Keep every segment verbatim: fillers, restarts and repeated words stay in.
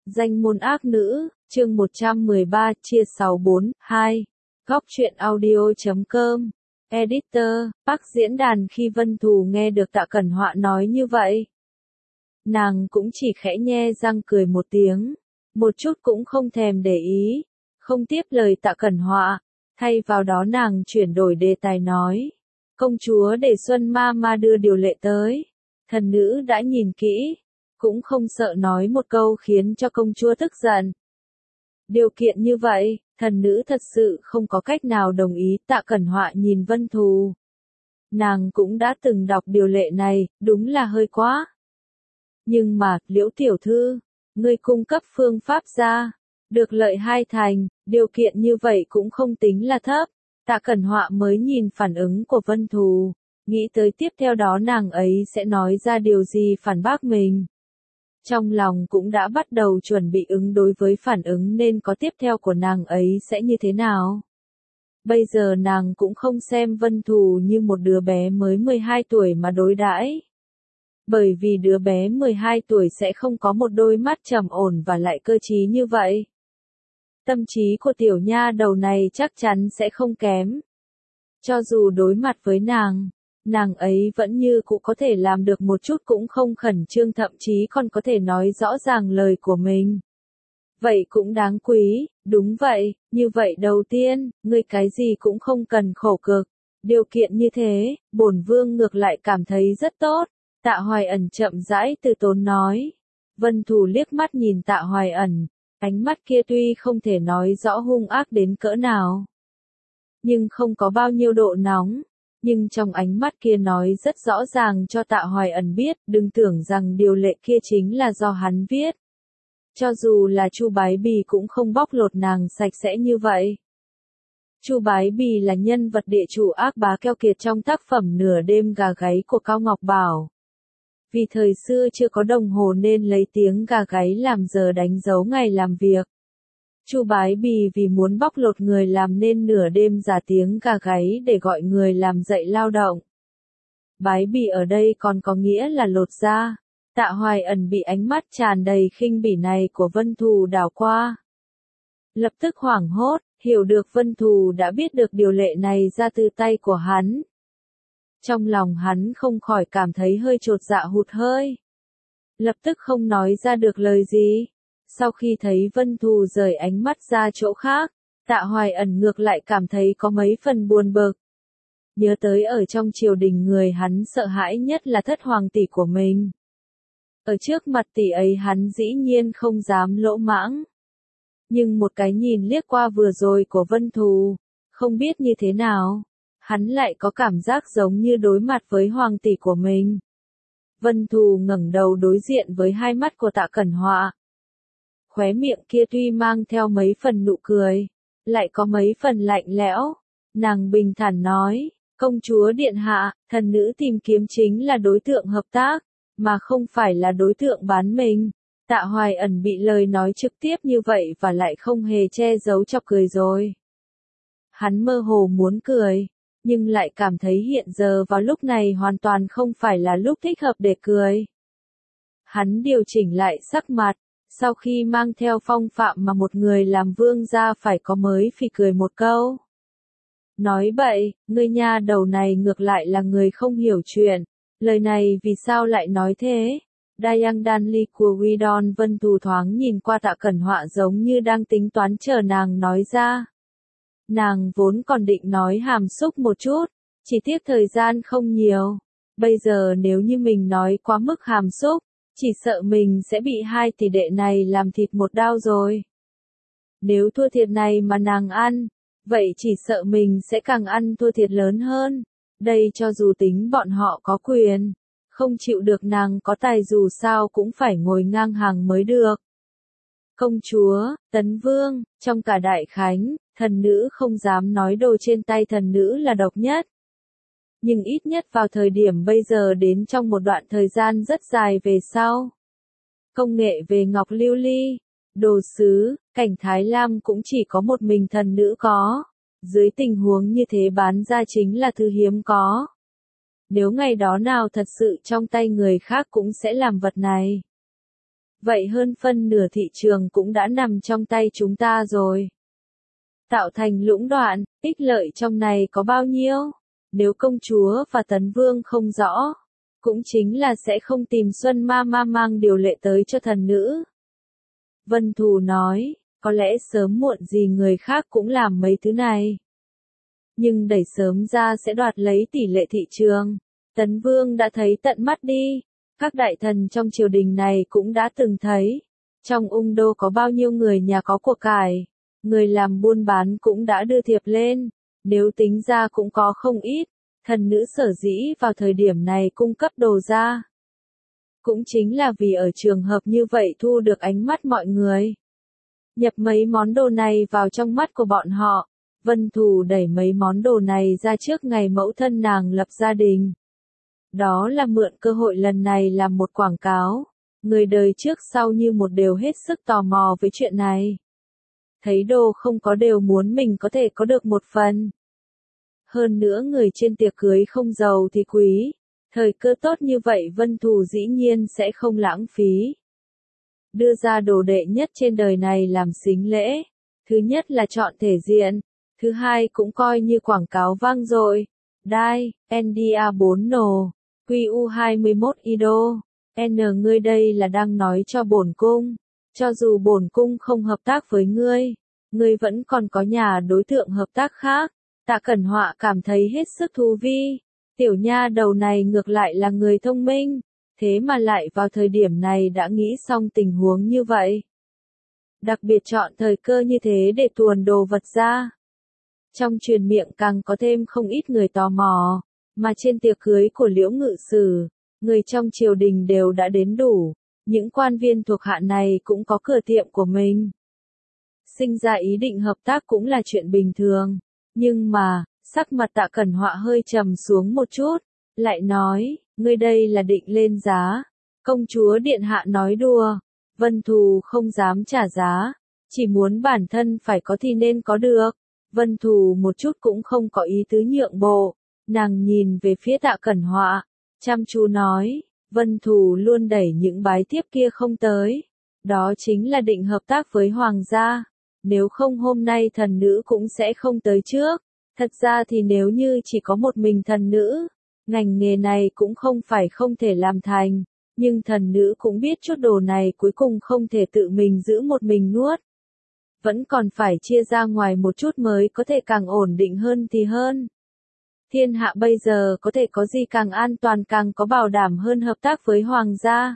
Danh môn ác nữ, chương một trăm mười ba, chia sáu bốn, hai. Góc truyện audio chấm com. Editor, Park diễn đàn khi Vân Thù nghe được Tạ Cẩn Họa nói như vậy. Nàng cũng chỉ khẽ nhe răng cười một tiếng, một chút cũng không thèm để ý, không tiếp lời Tạ Cẩn Họa, thay vào đó nàng chuyển đổi đề tài nói. Công chúa để Xuân Ma Ma đưa điều lệ tới, thần nữ đã nhìn kỹ, cũng không sợ nói một câu khiến cho công chúa tức giận. Điều kiện như vậy, thần nữ thật sự không có cách nào đồng ý. Tạ Cẩn Họa nhìn Vân Thù. Nàng cũng đã từng đọc điều lệ này, đúng là hơi quá. Nhưng mà, Liễu tiểu thư, ngươi cung cấp phương pháp ra, được lợi hai thành, điều kiện như vậy cũng không tính là thấp. Tạ Cẩn Họa mới nhìn phản ứng của Vân Thù, nghĩ tới tiếp theo đó nàng ấy sẽ nói ra điều gì phản bác mình. Trong lòng cũng đã bắt đầu chuẩn bị ứng đối với phản ứng nên có tiếp theo của nàng ấy sẽ như thế nào. Bây giờ nàng cũng không xem Vân Thù như một đứa bé mới mười hai tuổi mà đối đãi. Bởi vì đứa bé mười hai tuổi sẽ không có một đôi mắt trầm ổn và lại cơ trí như vậy. Tâm trí của tiểu nha đầu này chắc chắn sẽ không kém. Cho dù đối mặt với nàng, nàng ấy vẫn như cũ có thể làm được một chút cũng không khẩn trương, thậm chí còn có thể nói rõ ràng lời của mình. Vậy cũng đáng quý, đúng vậy, như vậy đầu tiên, ngươi cái gì cũng không cần khổ cực. Điều kiện như thế, bổn vương ngược lại cảm thấy rất tốt. Tạ Hoài Ẩn chậm rãi từ tốn nói. Vân Thù liếc mắt nhìn Tạ Hoài Ẩn, ánh mắt kia tuy không thể nói rõ hung ác đến cỡ nào, nhưng không có bao nhiêu độ nóng. Nhưng trong ánh mắt kia nói rất rõ ràng cho Tạ Hoài Ẩn biết, đừng tưởng rằng điều lệ kia chính là do hắn viết. Cho dù là Chu Bái Bì cũng không bóc lột nàng sạch sẽ như vậy. Chu Bái Bì là nhân vật địa chủ ác bá keo kiệt trong tác phẩm Nửa đêm gà gáy của Cao Ngọc Bảo. Vì thời xưa chưa có đồng hồ nên lấy tiếng gà gáy làm giờ đánh dấu ngày làm việc. Chu Bái Bì vì muốn bóc lột người làm nên nửa đêm giả tiếng gà gáy để gọi người làm dậy lao động. Bái Bì ở đây còn có nghĩa là lột da. Tạ Hoài Ẩn bị ánh mắt tràn đầy khinh bỉ này của Vân Thù đảo qua. Lập tức hoảng hốt, hiểu được Vân Thù đã biết được điều lệ này ra từ tay của hắn. Trong lòng hắn không khỏi cảm thấy hơi chột dạ hụt hơi. Lập tức không nói ra được lời gì. Sau khi thấy Vân Thù rời ánh mắt ra chỗ khác, Tạ Hoài Ẩn ngược lại cảm thấy có mấy phần buồn bực. Nhớ tới ở trong triều đình người hắn sợ hãi nhất là thất hoàng tỷ của mình. Ở trước mặt tỷ ấy hắn dĩ nhiên không dám lỗ mãng. Nhưng một cái nhìn liếc qua vừa rồi của Vân Thù, không biết như thế nào, hắn lại có cảm giác giống như đối mặt với hoàng tỷ của mình. Vân Thù ngẩng đầu đối diện với hai mắt của Tạ Cẩn Họa. Khóe miệng kia tuy mang theo mấy phần nụ cười, lại có mấy phần lạnh lẽo. Nàng bình thản nói, công chúa điện hạ, thần nữ tìm kiếm chính là đối tượng hợp tác, mà không phải là đối tượng bán mình. Tạ Hoài Ẩn bị lời nói trực tiếp như vậy và lại không hề che giấu chọc cười rồi. Hắn mơ hồ muốn cười, nhưng lại cảm thấy hiện giờ vào lúc này hoàn toàn không phải là lúc thích hợp để cười. Hắn điều chỉnh lại sắc mặt. Sau khi mang theo phong phạm mà một người làm vương gia phải có mới phì cười một câu. Nói bậy, ngươi nha đầu này ngược lại là người không hiểu chuyện. Lời này vì sao lại nói thế? Dayang Danli của Widon Vân Thù thoáng nhìn qua Tạ Cẩn Họa giống như đang tính toán chờ nàng nói ra. Nàng vốn còn định nói hàm xúc một chút, chỉ tiếc thời gian không nhiều. Bây giờ nếu như mình nói quá mức hàm xúc, chỉ sợ mình sẽ bị hai tỷ đệ này làm thịt một đao rồi. Nếu thua thiệt này mà nàng ăn, vậy chỉ sợ mình sẽ càng ăn thua thiệt lớn hơn. Đây cho dù tính bọn họ có quyền, không chịu được nàng có tài dù sao cũng phải ngồi ngang hàng mới được. Công chúa, Tấn Vương, trong cả đại khánh, thần nữ không dám nói đồ trên tay thần nữ là độc nhất. Nhưng ít nhất vào thời điểm bây giờ đến trong một đoạn thời gian rất dài về sau. Công nghệ về ngọc lưu ly, đồ sứ, cảnh Thái Lam cũng chỉ có một mình thần nữ có. Dưới tình huống như thế bán ra chính là thứ hiếm có. Nếu ngày đó nào thật sự trong tay người khác cũng sẽ làm vật này. vậy hơn phân nửa thị trường cũng đã nằm trong tay chúng ta rồi. Tạo thành lũng đoạn, ích lợi trong này có bao nhiêu? Nếu công chúa và tấn vương không rõ, cũng chính là sẽ không tìm Xuân Ma Ma mang điều lệ tới cho thần nữ. Vân Thù nói, có lẽ sớm muộn gì người khác cũng làm mấy thứ này. Nhưng đẩy sớm ra sẽ đoạt lấy tỷ lệ thị trường. Tấn Vương đã thấy tận mắt đi. Các đại thần trong triều đình này cũng đã từng thấy. Trong ung đô có bao nhiêu người nhà có của cải. Người làm buôn bán cũng đã đưa thiệp lên. Nếu tính ra cũng có không ít. Thần nữ sở dĩ vào thời điểm này cung cấp đồ ra. Cũng chính là vì ở trường hợp như vậy thu được ánh mắt mọi người. Nhập mấy món đồ này vào trong mắt của bọn họ. Vân Thù đẩy mấy món đồ này ra trước ngày mẫu thân nàng lập gia đình. Đó là mượn cơ hội lần này làm một quảng cáo. Người đời trước sau như một đều hết sức tò mò với chuyện này. Thấy đồ không có đều muốn mình có thể có được một phần. Hơn nữa người trên tiệc cưới không giàu thì quý. Thời cơ tốt như vậy Vân Thù dĩ nhiên sẽ không lãng phí. Đưa ra đồ đệ nhất trên đời này làm sính lễ. Thứ nhất là chọn thể diện. Thứ hai cũng coi như quảng cáo vang dội. Đai, en đê a bốn nồ, quy u hai mươi mốt ido. N ngươi đây là đang nói cho bổn cung. Cho dù bổn cung không hợp tác với ngươi, ngươi vẫn còn có nhà đối tượng hợp tác khác. Tạ Cẩn Họa cảm thấy hết sức thú vị. Tiểu nha đầu này ngược lại là người thông minh. Thế mà lại vào thời điểm này đã nghĩ xong tình huống như vậy. Đặc biệt chọn thời cơ như thế để tuồn đồ vật ra. Trong truyền miệng càng có thêm không ít người tò mò, mà trên tiệc cưới của Liễu Ngự Sử, người trong triều đình đều đã đến đủ, những quan viên thuộc hạ này cũng có cửa tiệm của mình. Sinh ra ý định hợp tác cũng là chuyện bình thường, nhưng mà, sắc mặt Tạ Cẩn Họa hơi trầm xuống một chút, lại nói, ngươi đây là định lên giá, công chúa điện hạ nói đùa, Vân Thù không dám trả giá, chỉ muốn bản thân phải có thì nên có được. Vân Thù một chút cũng không có ý tứ nhượng bộ, nàng nhìn về phía Tạ Cẩn Họa, chăm chú nói, Vân Thù luôn đẩy những bái tiếp kia không tới, đó chính là định hợp tác với hoàng gia, nếu không hôm nay thần nữ cũng sẽ không tới trước, thật ra thì nếu như chỉ có một mình thần nữ, ngành nghề này cũng không phải không thể làm thành, nhưng thần nữ cũng biết chút đồ này cuối cùng không thể tự mình giữ một mình nuốt. Vẫn còn phải chia ra ngoài một chút mới có thể càng ổn định hơn thì hơn. Thiên hạ bây giờ có thể có gì càng an toàn càng có bảo đảm hơn hợp tác với hoàng gia.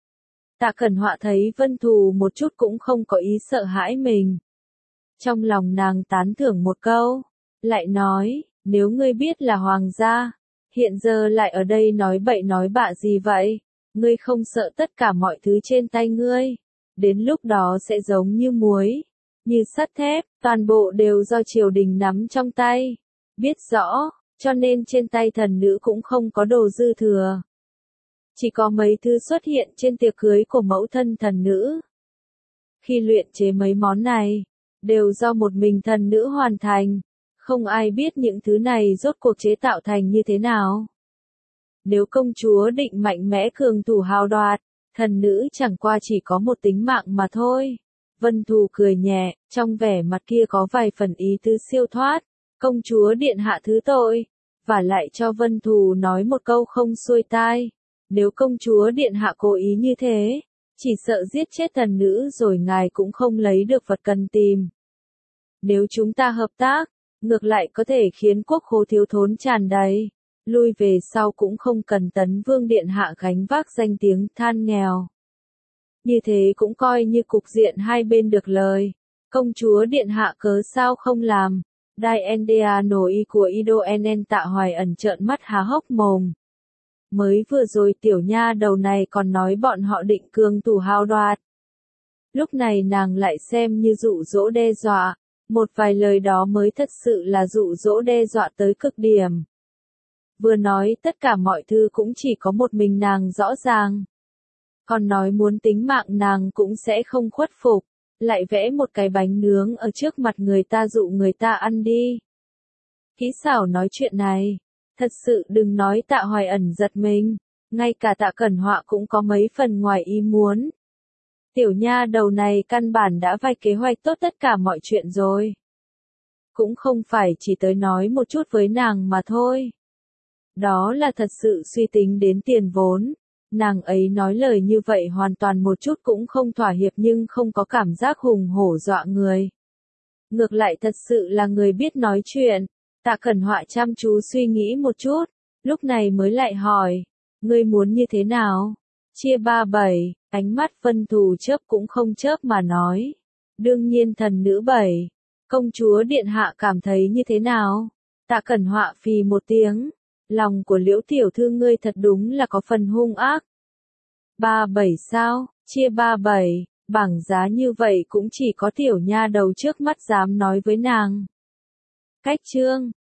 Tạ Cẩn Họa thấy Vân Thù một chút cũng không có ý sợ hãi mình. Trong lòng nàng tán thưởng một câu, lại nói, nếu ngươi biết là hoàng gia, hiện giờ lại ở đây nói bậy nói bạ gì vậy, ngươi không sợ tất cả mọi thứ trên tay ngươi, đến lúc đó sẽ giống như muối. Như sắt thép, toàn bộ đều do triều đình nắm trong tay. Biết rõ, cho nên trên tay thần nữ cũng không có đồ dư thừa. Chỉ có mấy thứ xuất hiện trên tiệc cưới của mẫu thân thần nữ. Khi luyện chế mấy món này, đều do một mình thần nữ hoàn thành. Không ai biết những thứ này rốt cuộc chế tạo thành như thế nào. Nếu công chúa định mạnh mẽ cường thủ hào đoạt, thần nữ chẳng qua chỉ có một tính mạng mà thôi. Vân Thù cười nhẹ, trong vẻ mặt kia có vài phần ý tứ siêu thoát, công chúa điện hạ thứ tội, và lại cho Vân Thù nói một câu không xuôi tai, nếu công chúa điện hạ cố ý như thế, chỉ sợ giết chết thần nữ rồi ngài cũng không lấy được vật cần tìm. Nếu chúng ta hợp tác, ngược lại có thể khiến quốc khố thiếu thốn tràn đầy, lui về sau cũng không cần Tấn Vương điện hạ gánh vác danh tiếng than nghèo. Như thế cũng coi như cục diện hai bên được lời. Công chúa điện hạ cớ sao không làm. Đai en đê a nổi của Ido en Tạ Hoài ẩn trợn mắt há hốc mồm. Mới vừa rồi tiểu nha đầu này còn nói bọn họ định cường thủ hào đoạt. Lúc này nàng lại xem như dụ dỗ đe dọa. Một vài lời đó mới thật sự là dụ dỗ đe dọa tới cực điểm. Vừa nói tất cả mọi thứ cũng chỉ có một mình nàng rõ ràng. Còn nói muốn tính mạng nàng cũng sẽ không khuất phục, lại vẽ một cái bánh nướng ở trước mặt người ta dụ người ta ăn đi. Kỹ xảo nói chuyện này, thật sự đừng nói Tạ Hoài ẩn giật mình, ngay cả Tạ Cẩn Họa cũng có mấy phần ngoài ý muốn. Tiểu nha đầu này căn bản đã vạch kế hoạch tốt tất cả mọi chuyện rồi. Cũng không phải chỉ tới nói một chút với nàng mà thôi. Đó là thật sự suy tính đến tiền vốn. Nàng ấy nói lời như vậy hoàn toàn một chút cũng không thỏa hiệp nhưng không có cảm giác hùng hổ dọa người. Ngược lại thật sự là người biết nói chuyện. Tạ Cẩn Họa chăm chú suy nghĩ một chút, lúc này mới lại hỏi, ngươi muốn như thế nào? Chia ba bảy, ánh mắt Vân Thù chớp cũng không chớp mà nói. Đương nhiên thần nữ bảy, công chúa điện hạ cảm thấy như thế nào? Tạ Cẩn Họa phì một tiếng, lòng của Liễu tiểu thư ngươi thật đúng là có phần hung ác. Ba bảy sao, chia ba bảy, bảng giá như vậy cũng chỉ có tiểu nha đầu trước mắt dám nói với nàng. Cách chương